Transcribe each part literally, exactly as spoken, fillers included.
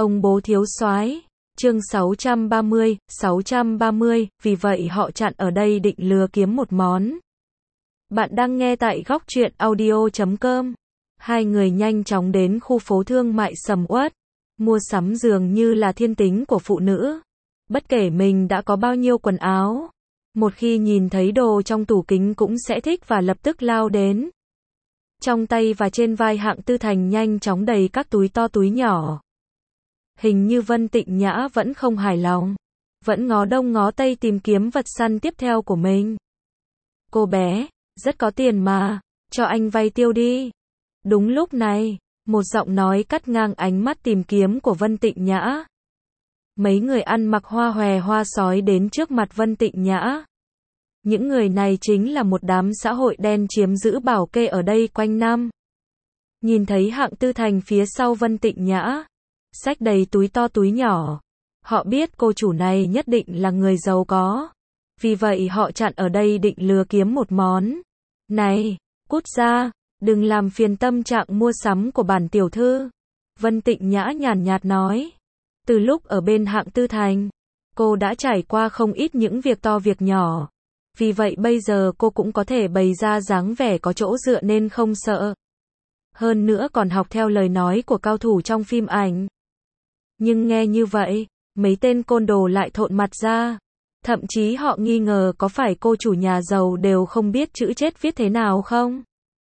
Ông bố thiếu soái. Chương sáu trăm ba mươi, sáu trăm ba mươi, vì vậy họ chặn ở đây định lừa kiếm một món. Bạn đang nghe tại góc truyện audio chấm com. Hai người nhanh chóng đến khu phố thương mại sầm uất. Mua sắm dường như là thiên tính của phụ nữ. Bất kể mình đã có bao nhiêu quần áo, một khi nhìn thấy đồ trong tủ kính cũng sẽ thích và lập tức lao đến. Trong tay và trên vai Hạng Tư Thành nhanh chóng đầy các túi to túi nhỏ. Hình như Vân Tịnh Nhã vẫn không hài lòng, vẫn ngó đông ngó tây tìm kiếm vật săn tiếp theo của mình. Cô bé, rất có tiền mà, cho anh vay tiêu đi. Đúng lúc này, một giọng nói cắt ngang ánh mắt tìm kiếm của Vân Tịnh Nhã. Mấy người ăn mặc hoa hòe hoa sói đến trước mặt Vân Tịnh Nhã. Những người này chính là một đám xã hội đen chiếm giữ bảo kê ở đây quanh năm. Nhìn thấy Hạng Tư Thành phía sau Vân Tịnh Nhã, xách đầy túi to túi nhỏ. Họ biết cô chủ này nhất định là người giàu có. Vì vậy họ chặn ở đây định lừa kiếm một món. Này, cút ra, đừng làm phiền tâm trạng mua sắm của bản tiểu thư. Vân Tịnh Nhã nhàn nhạt nói. Từ lúc ở bên Hạng Tư Thành, cô đã trải qua không ít những việc to việc nhỏ. Vì vậy bây giờ cô cũng có thể bày ra dáng vẻ có chỗ dựa nên không sợ. Hơn nữa còn học theo lời nói của cao thủ trong phim ảnh. Nhưng nghe như vậy, mấy tên côn đồ lại thộn mặt ra. Thậm chí họ nghi ngờ có phải cô chủ nhà giàu đều không biết chữ chết viết thế nào không?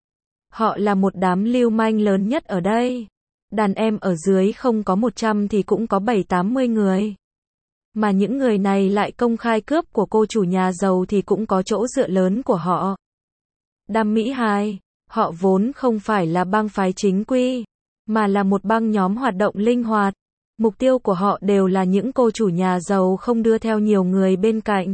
Họ là một đám lưu manh lớn nhất ở đây. Đàn em ở dưới không có một trăm thì cũng có bảy tám mươi người. Mà những người này lại công khai cướp của cô chủ nhà giàu thì cũng có chỗ dựa lớn của họ. Đam Mỹ Hai, họ vốn không phải là bang phái chính quy, mà là một băng nhóm hoạt động linh hoạt. Mục tiêu của họ đều là những cô chủ nhà giàu không đưa theo nhiều người bên cạnh.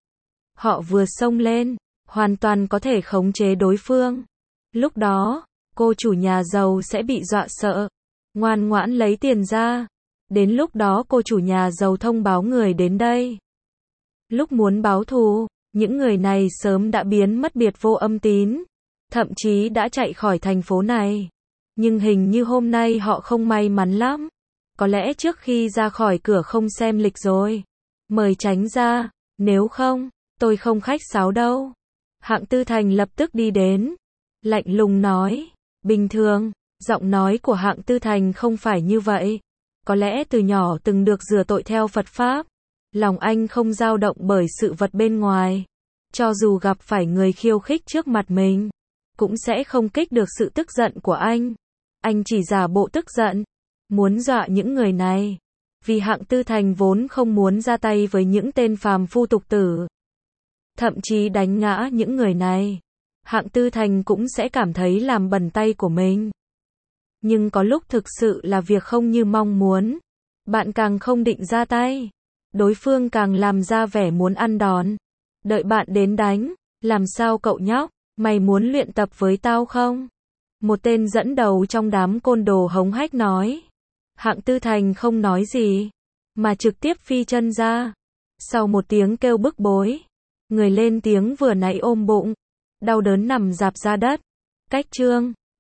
Họ vừa xông lên, hoàn toàn có thể khống chế đối phương. Lúc đó, cô chủ nhà giàu sẽ bị dọa sợ, ngoan ngoãn lấy tiền ra. Đến lúc đó cô chủ nhà giàu thông báo người đến đây. Lúc muốn báo thù, những người này sớm đã biến mất biệt vô âm tín, thậm chí đã chạy khỏi thành phố này. Nhưng hình như hôm nay họ không may mắn lắm. Có lẽ trước khi ra khỏi cửa không xem lịch rồi. Mời tránh ra, nếu không, tôi không khách sáo đâu. Hạng Tư Thành lập tức đi đến, lạnh lùng nói. Bình thường, giọng nói của Hạng Tư Thành không phải như vậy. Có lẽ từ nhỏ từng được rửa tội theo Phật Pháp. Lòng anh không dao động bởi sự vật bên ngoài. Cho dù gặp phải người khiêu khích trước mặt mình, cũng sẽ không kích được sự tức giận của anh. Anh chỉ giả bộ tức giận, muốn dọa những người này. Vì Hạng Tư Thành vốn không muốn ra tay với những tên phàm phu tục tử. Thậm chí đánh ngã những người này. Hạng Tư Thành cũng sẽ cảm thấy làm bẩn tay của mình. Nhưng có lúc thực sự là việc không như mong muốn. Bạn càng không định ra tay, đối phương càng làm ra vẻ muốn ăn đòn. Đợi bạn đến đánh, làm sao cậu nhóc, mày muốn luyện tập với tao không? Một tên dẫn đầu trong đám côn đồ hống hách nói. Hạng Tư Thành không nói gì, mà trực tiếp phi chân ra. Sau một tiếng kêu bức bối, người lên tiếng vừa nãy ôm bụng, đau đớn nằm rạp ra đất. Cách chương